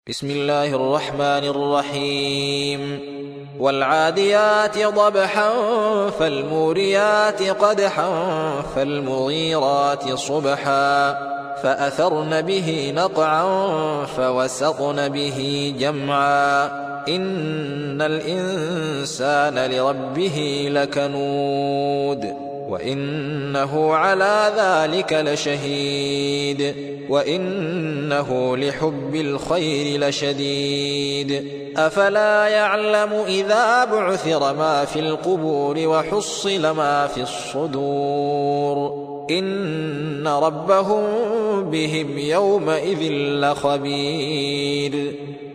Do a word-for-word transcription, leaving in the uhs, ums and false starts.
بسم الله الرحمن الرحيم والعاديات ضبحا فالموريات قدحا فالمغيرات صبحا فأثرن به نقعا فوسطن به جمعا إن الإنسان لربه لكنود وإنه على ذلك لشهيد وإنه لحب الخير لشديد أفلا يعلم إذا بعثر ما في القبور وحصل ما في الصدور إن ربهم بهم يومئذ لخبير